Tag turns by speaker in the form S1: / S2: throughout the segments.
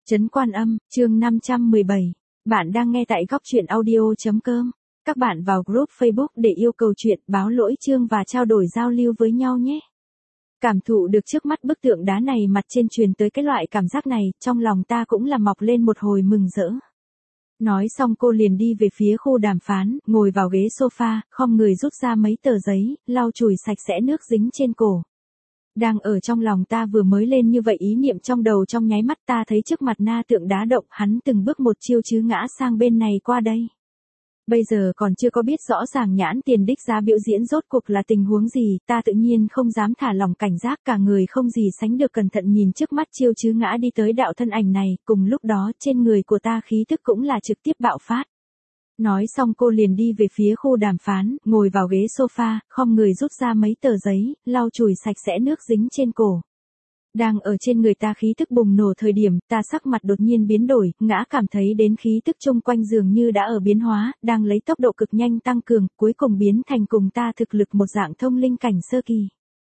S1: Trấn Quan Âm, chương 517. Bạn đang nghe tại góc truyện audio.com. Các bạn vào group Facebook để yêu cầu chuyện, báo lỗi chương và trao đổi giao lưu với nhau nhé. Cảm thụ được trước mắt bức tượng đá này mặt trên truyền tới cái loại cảm giác này, trong lòng ta cũng là mọc lên một hồi mừng rỡ. Nói xong cô liền đi về phía khu đàm phán, ngồi vào ghế sofa, khom người rút ra mấy tờ giấy, lau chùi sạch sẽ nước dính trên cổ. Đang ở trong lòng ta vừa mới lên như vậy ý niệm trong đầu trong nháy mắt ta thấy trước mặt na tượng đá động hắn từng bước một chiêu chứ ngã sang bên này qua đây. Bây giờ còn chưa có biết rõ ràng nhãn tiền đích giá biểu diễn rốt cuộc là tình huống gì, ta tự nhiên không dám thả lòng cảnh giác cả người không gì sánh được cẩn thận nhìn trước mắt chiêu chứ ngã đi tới đạo thân ảnh này, cùng lúc đó trên người của ta khí tức cũng là trực tiếp bạo phát. Nói xong cô liền đi về phía khu đàm phán, ngồi vào ghế sofa, khom người rút ra mấy tờ giấy, lau chùi sạch sẽ nước dính trên cổ. Đang ở trên người ta khí tức bùng nổ thời điểm, ta sắc mặt đột nhiên biến đổi, ngã cảm thấy đến khí tức chung quanh dường như đã ở biến hóa, đang lấy tốc độ cực nhanh tăng cường, cuối cùng biến thành cùng ta thực lực một dạng thông linh cảnh sơ kỳ.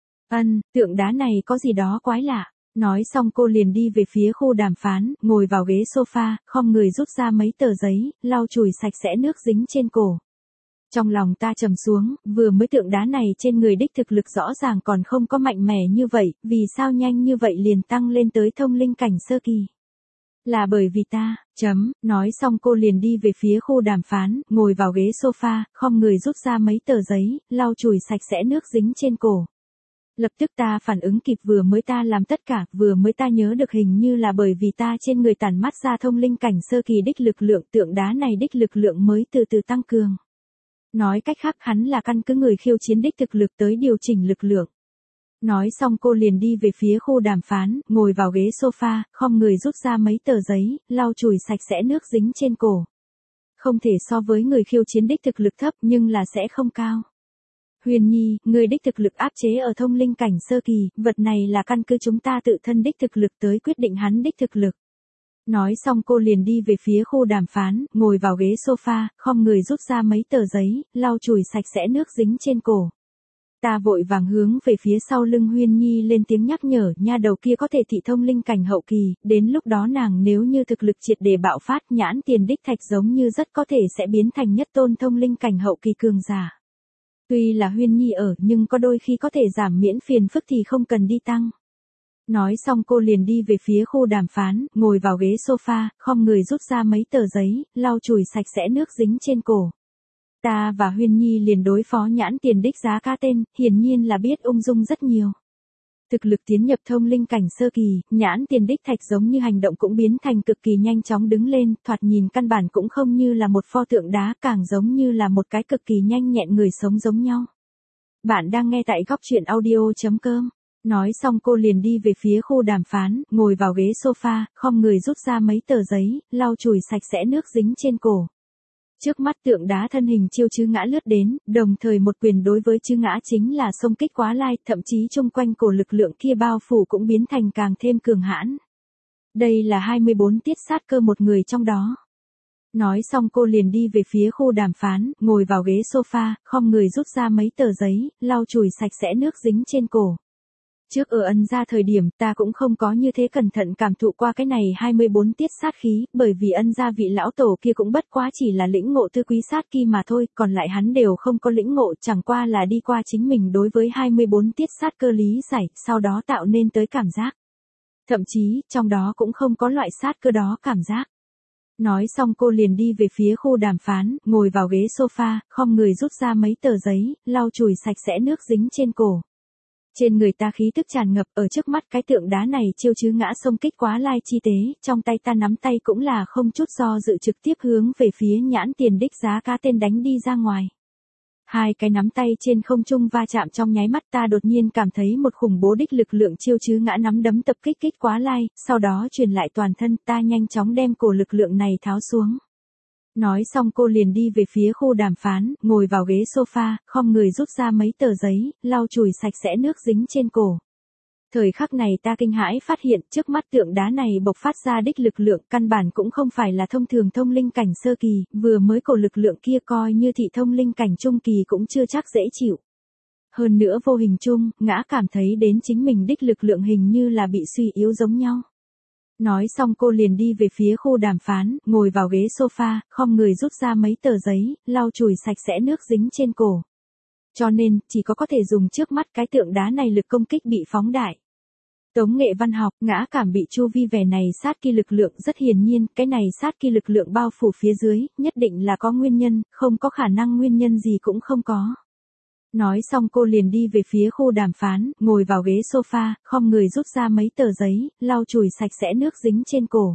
S1: Tượng đá này có gì đó quái lạ. Nói xong cô liền đi về phía khu đàm phán, ngồi vào ghế sofa, khom người rút ra mấy tờ giấy, lau chùi sạch sẽ nước dính trên cổ. Trong lòng ta trầm xuống, vừa mới tượng đá này trên người đích thực lực rõ ràng còn không có mạnh mẽ như vậy, vì sao nhanh như vậy liền tăng lên tới thông linh cảnh sơ kỳ. Là bởi vì ta, nói xong cô liền đi về phía khu đàm phán, ngồi vào ghế sofa, khom người rút ra mấy tờ giấy, lau chùi sạch sẽ nước dính trên cổ. Lập tức ta phản ứng kịp vừa mới ta làm tất cả, vừa mới ta nhớ được hình như là bởi vì ta trên người tản mắt ra thông linh cảnh sơ kỳ đích lực lượng tượng đá này đích lực lượng mới từ từ tăng cường. Nói cách khác hắn là căn cứ người khiêu chiến đích thực lực tới điều chỉnh lực lượng. Nói xong cô liền đi về phía khu đàm phán, ngồi vào ghế sofa, khom người rút ra mấy tờ giấy, lau chùi sạch sẽ nước dính trên cổ. Không thể so với người khiêu chiến đích thực lực thấp nhưng là sẽ không cao. Huyền Nhi, người đích thực lực áp chế ở thông linh cảnh sơ kỳ, vật này là căn cứ chúng ta tự thân đích thực lực tới quyết định hắn đích thực lực. Nói xong cô liền đi về phía khu đàm phán, ngồi vào ghế sofa, khom người rút ra mấy tờ giấy, lau chùi sạch sẽ nước dính trên cổ. Ta vội vàng hướng về phía sau lưng Huyền Nhi lên tiếng nhắc nhở, nha đầu kia có thể thị thông linh cảnh hậu kỳ, đến lúc đó nàng nếu như thực lực triệt để bạo phát nhãn tiền đích thạch giống như rất có thể sẽ biến thành nhất tôn thông linh cảnh hậu kỳ cường giả. Tuy là Huyền Nhi ở nhưng có đôi khi có thể giảm miễn phiền phức thì không cần đi tăng. Nói xong cô liền đi về phía khu đàm phán, ngồi vào ghế sofa, khom người rút ra mấy tờ giấy, lau chùi sạch sẽ nước dính trên cổ. Ta và Huyền Nhi liền đối phó nhãn tiền đích giá ca tên, hiển nhiên là biết ung dung rất nhiều. Thực lực tiến nhập thông linh cảnh sơ kỳ, nhãn tiền đích thạch giống như hành động cũng biến thành cực kỳ nhanh chóng đứng lên, thoạt nhìn căn bản cũng không như là một pho tượng đá, càng giống như là một cái cực kỳ nhanh nhẹn người sống giống nhau. Bạn đang nghe tại góc truyện audio.com. Nói xong cô liền đi về phía khu đàm phán, ngồi vào ghế sofa, khom người rút ra mấy tờ giấy, lau chùi sạch sẽ nước dính trên cổ. Trước mắt tượng đá thân hình chiêu chứ ngã lướt đến, đồng thời một quyền đối với chứ ngã chính là xông kích quá lai, thậm chí chung quanh cổ lực lượng kia bao phủ cũng biến thành càng thêm cường hãn. Đây là 24 tiết sát cơ một người trong đó. Nói xong cô liền đi về phía khu đàm phán, ngồi vào ghế sofa, khom người rút ra mấy tờ giấy, lau chùi sạch sẽ nước dính trên cổ. Trước ở ân gia thời điểm ta cũng không có như thế cẩn thận cảm thụ qua cái này 24 tiết sát khí, bởi vì ân gia vị lão tổ kia cũng bất quá chỉ là lĩnh ngộ tư quý sát kỳ mà thôi, còn lại hắn đều không có lĩnh ngộ, chẳng qua là đi qua chính mình đối với 24 tiết sát cơ lý giải, sau đó tạo nên tới cảm giác. Thậm chí, trong đó cũng không có loại sát cơ đó cảm giác. Nói xong cô liền đi về phía khu đàm phán, ngồi vào ghế sofa, khom người rút ra mấy tờ giấy, lau chùi sạch sẽ nước dính trên cổ. Trên người ta khí tức tràn ngập, ở trước mắt cái tượng đá này chiêu chứ ngã xông kích quá lai chi tế, trong tay ta nắm tay cũng là không chút do dự trực tiếp hướng về phía nhãn tiền đích giá ca tên đánh đi ra ngoài. Hai cái nắm tay trên không trung va chạm trong nháy mắt ta đột nhiên cảm thấy một khủng bố đích lực lượng chiêu chứ ngã nắm đấm tập kích quá lai, sau đó truyền lại toàn thân ta nhanh chóng đem cổ lực lượng này tháo xuống. Nói xong cô liền đi về phía khu đàm phán, ngồi vào ghế sofa, khom người rút ra mấy tờ giấy, lau chùi sạch sẽ nước dính trên cổ. Thời khắc này ta kinh hãi phát hiện trước mắt tượng đá này bộc phát ra đích lực lượng căn bản cũng không phải là thông thường thông linh cảnh sơ kỳ, vừa mới cổ lực lượng kia coi như thị thông linh cảnh trung kỳ cũng chưa chắc dễ chịu. Hơn nữa vô hình chung, ngã cảm thấy đến chính mình đích lực lượng hình như là bị suy yếu giống nhau. Nói xong cô liền đi về phía khu đàm phán, ngồi vào ghế sofa, khom người rút ra mấy tờ giấy, lau chùi sạch sẽ nước dính trên cổ. Cho nên, chỉ có thể dùng trước mắt cái tượng đá này lực công kích bị phóng đại. Tống nghệ văn học, ngã cảm bị chu vi vẻ này sát kỳ lực lượng rất hiển nhiên, cái này sát kỳ lực lượng bao phủ phía dưới, nhất định là có nguyên nhân, không có khả năng nguyên nhân gì cũng không có. Nói xong cô liền đi về phía khu đàm phán, ngồi vào ghế sofa, khom người rút ra mấy tờ giấy, lau chùi sạch sẽ nước dính trên cổ.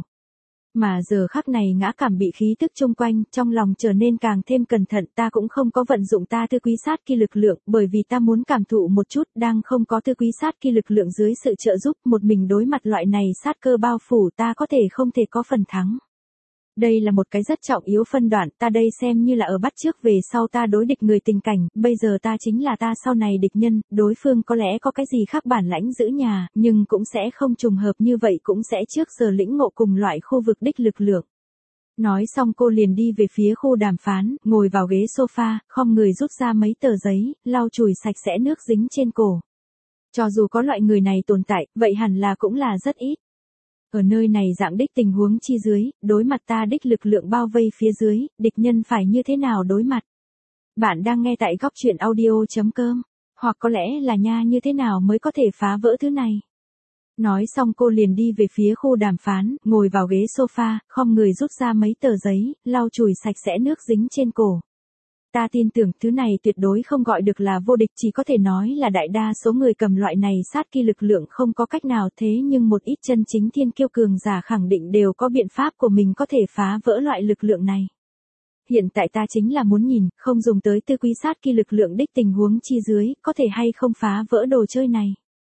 S1: Mà giờ khắc này ngã cảm bị khí tức chung quanh, trong lòng trở nên càng thêm cẩn thận, ta cũng không có vận dụng ta tư quý sát kỳ lực lượng, bởi vì ta muốn cảm thụ một chút, đang không có tư quý sát kỳ lực lượng dưới sự trợ giúp, một mình đối mặt loại này sát cơ bao phủ ta có thể không thể có phần thắng. Đây là một cái rất trọng yếu phân đoạn, ta đây xem như là ở bắt trước về sau ta đối địch người tình cảnh, bây giờ ta chính là ta sau này địch nhân, đối phương có lẽ có cái gì khác bản lãnh giữ nhà, nhưng cũng sẽ không trùng hợp như vậy cũng sẽ trước giờ lĩnh ngộ cùng loại khu vực đích lực lượng. Nói xong cô liền đi về phía khu đàm phán, ngồi vào ghế sofa, khom người rút ra mấy tờ giấy, lau chùi sạch sẽ nước dính trên cổ. Cho dù có loại người này tồn tại, vậy hẳn là cũng là rất ít. Ở nơi này dạng đích tình huống chi dưới, đối mặt ta đích lực lượng bao vây phía dưới, địch nhân phải như thế nào đối mặt? Bạn đang nghe tại góc truyện audio.com, hoặc có lẽ là nha như thế nào mới có thể phá vỡ thứ này? Nói xong cô liền đi về phía khu đàm phán, ngồi vào ghế sofa, khom người rút ra mấy tờ giấy, lau chùi sạch sẽ nước dính trên cổ. Ta tin tưởng thứ này tuyệt đối không gọi được là vô địch, chỉ có thể nói là đại đa số người cầm loại này sát kỳ lực lượng không có cách nào, thế nhưng một ít chân chính thiên kiêu cường giả khẳng định đều có biện pháp của mình có thể phá vỡ loại lực lượng này. Hiện tại ta chính là muốn nhìn, không dùng tới tư quý sát kỳ lực lượng đích tình huống chi dưới, có thể hay không phá vỡ đồ chơi này.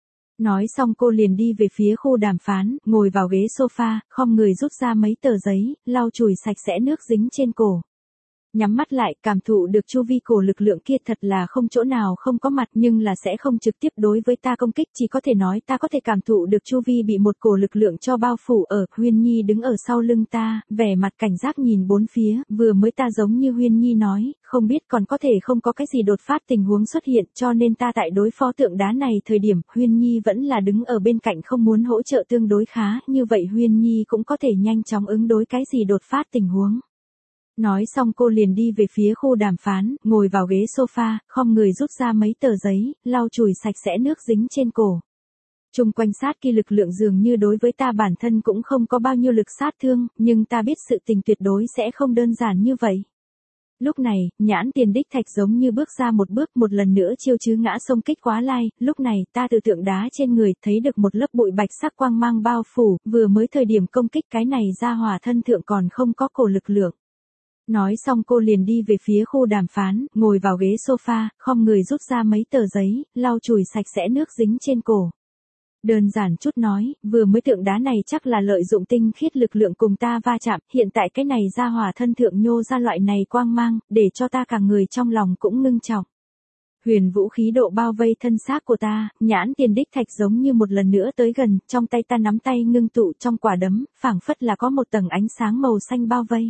S1: Nói xong cô liền đi về phía khu đàm phán, ngồi vào ghế sofa, khom người rút ra mấy tờ giấy, lau chùi sạch sẽ nước dính trên cổ. Nhắm mắt lại, cảm thụ được chu vi cổ lực lượng kia thật là không chỗ nào không có mặt, nhưng là sẽ không trực tiếp đối với ta công kích, chỉ có thể nói ta có thể cảm thụ được chu vi bị một cổ lực lượng cho bao phủ ở. Huyên Nhi đứng ở sau lưng ta, vẻ mặt cảnh giác nhìn bốn phía, vừa mới ta giống như Huyên Nhi nói, không biết còn có thể không có cái gì đột phát tình huống xuất hiện, cho nên ta tại đối phó tượng đá này thời điểm, Huyên Nhi vẫn là đứng ở bên cạnh không muốn hỗ trợ tương đối khá, như vậy Huyên Nhi cũng có thể nhanh chóng ứng đối cái gì đột phát tình huống. Nói xong cô liền đi về phía khu đàm phán, ngồi vào ghế sofa, khom người rút ra mấy tờ giấy, lau chùi sạch sẽ nước dính trên cổ. Trung quanh sát kỳ lực lượng dường như đối với ta bản thân cũng không có bao nhiêu lực sát thương, nhưng ta biết sự tình tuyệt đối sẽ không đơn giản như vậy. Lúc này, Nhãn Tiền đích thạch giống như bước ra một bước, một lần nữa chiêu chứ ngã sông kích quá lai, lúc này ta từ tượng đá trên người thấy được một lớp bụi bạch sắc quang mang bao phủ, vừa mới thời điểm công kích cái này ra hỏa thân thượng còn không có cổ lực lượng. Nói xong cô liền đi về phía khu đàm phán, ngồi vào ghế sofa, khom người rút ra mấy tờ giấy, lau chùi sạch sẽ nước dính trên cổ. Đơn giản chút nói, vừa mới tượng đá này chắc là lợi dụng tinh khiết lực lượng cùng ta va chạm, hiện tại cái này ra hỏa thân thượng nhô ra loại này quang mang, để cho ta cả người trong lòng cũng ngưng trọng. Huyền vũ khí độ bao vây thân xác của ta, Nhãn Tiền đích thạch giống như một lần nữa tới gần, trong tay ta nắm tay ngưng tụ trong quả đấm, phảng phất là có một tầng ánh sáng màu xanh bao vây.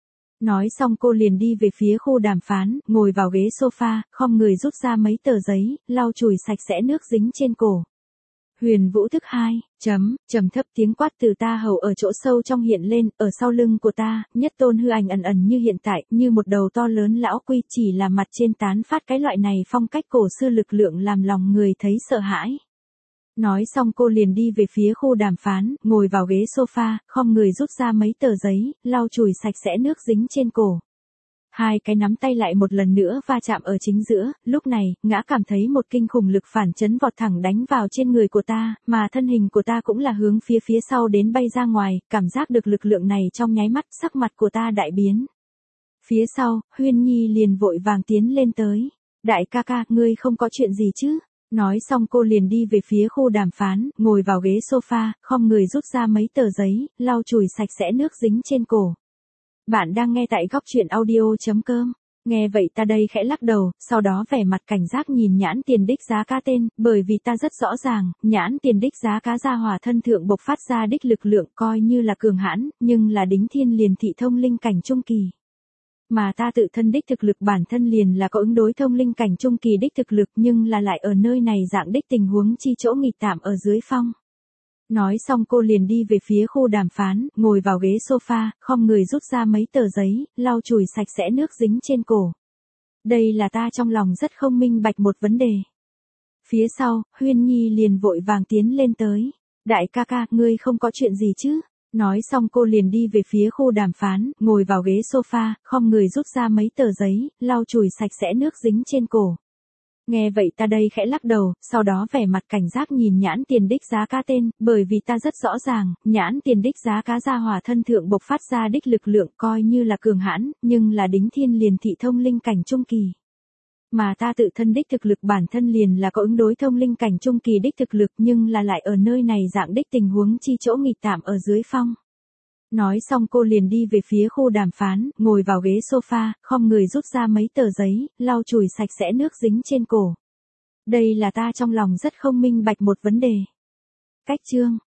S1: Nói xong cô liền đi về phía khu đàm phán, ngồi vào ghế sofa, khom người rút ra mấy tờ giấy, lau chùi sạch sẽ nước dính trên cổ. Huyền vũ thức 2, trầm thấp tiếng quát từ ta hầu ở chỗ sâu trong hiện lên, ở sau lưng của ta, nhất tôn hư ảnh ẩn ẩn như hiện tại, như một đầu to lớn lão quy, chỉ là mặt trên tán phát cái loại này phong cách cổ xưa lực lượng làm lòng người thấy sợ hãi. Nói xong cô liền đi về phía khu đàm phán, ngồi vào ghế sofa, khom người rút ra mấy tờ giấy, lau chùi sạch sẽ nước dính trên cổ. Hai cái nắm tay lại một lần nữa va chạm ở chính giữa, lúc này, ngã cảm thấy một kinh khủng lực phản chấn vọt thẳng đánh vào trên người của ta, mà thân hình của ta cũng là hướng phía sau đến bay ra ngoài, cảm giác được lực lượng này trong nháy mắt, sắc mặt của ta đại biến. Phía sau, Huyên Nhi liền vội vàng tiến lên tới. Đại ca ca, ngươi không có chuyện gì chứ? Nói xong cô liền đi về phía khu đàm phán, ngồi vào ghế sofa, khom người rút ra mấy tờ giấy, lau chùi sạch sẽ nước dính trên cổ. Bạn đang nghe tại góc truyện audio.com. Nghe vậy ta đây khẽ lắc đầu, sau đó vẻ mặt cảnh giác nhìn Nhãn Tiền đích giá cá tên, bởi vì ta rất rõ ràng, Nhãn Tiền đích giá cá gia hỏa thân thượng bộc phát ra đích lực lượng coi như là cường hãn, nhưng là đính thiên liền thị thông linh cảnh trung kỳ. Mà ta tự thân đích thực lực bản thân liền là có ứng đối thông linh cảnh trung kỳ đích thực lực, nhưng là lại ở nơi này dạng đích tình huống chi chỗ nghịch tạm ở dưới phong. Nói xong cô liền đi về phía khu đàm phán, ngồi vào ghế sofa, khom người rút ra mấy tờ giấy, lau chùi sạch sẽ nước dính trên cổ. Đây là ta trong lòng rất không minh bạch một vấn đề. Phía sau, Huyên Nhi liền vội vàng tiến lên tới. Đại ca ca, ngươi không có chuyện gì chứ? Nói xong cô liền đi về phía khu đàm phán, ngồi vào ghế sofa, khom người rút ra mấy tờ giấy, lau chùi sạch sẽ nước dính trên cổ. Nghe vậy ta đây khẽ lắc đầu, sau đó vẻ mặt cảnh giác nhìn nhãn tiền đích giá cá tên, bởi vì ta rất rõ ràng, nhãn tiền đích giá cá gia hỏa thân thượng bộc phát ra đích lực lượng coi như là cường hãn, nhưng là đính thiên liền thị thông linh cảnh trung kỳ. Mà ta tự thân đích thực lực bản thân liền là có ứng đối thông linh cảnh trung kỳ đích thực lực nhưng là lại ở nơi này dạng đích tình huống chi chỗ nghịch tạm ở dưới phong. Nói xong cô liền đi về phía khu đàm phán, ngồi vào ghế sofa, khom người rút ra mấy tờ giấy, lau chùi sạch sẽ nước dính trên cổ. Đây là ta trong lòng rất không minh bạch một vấn đề. Cách chương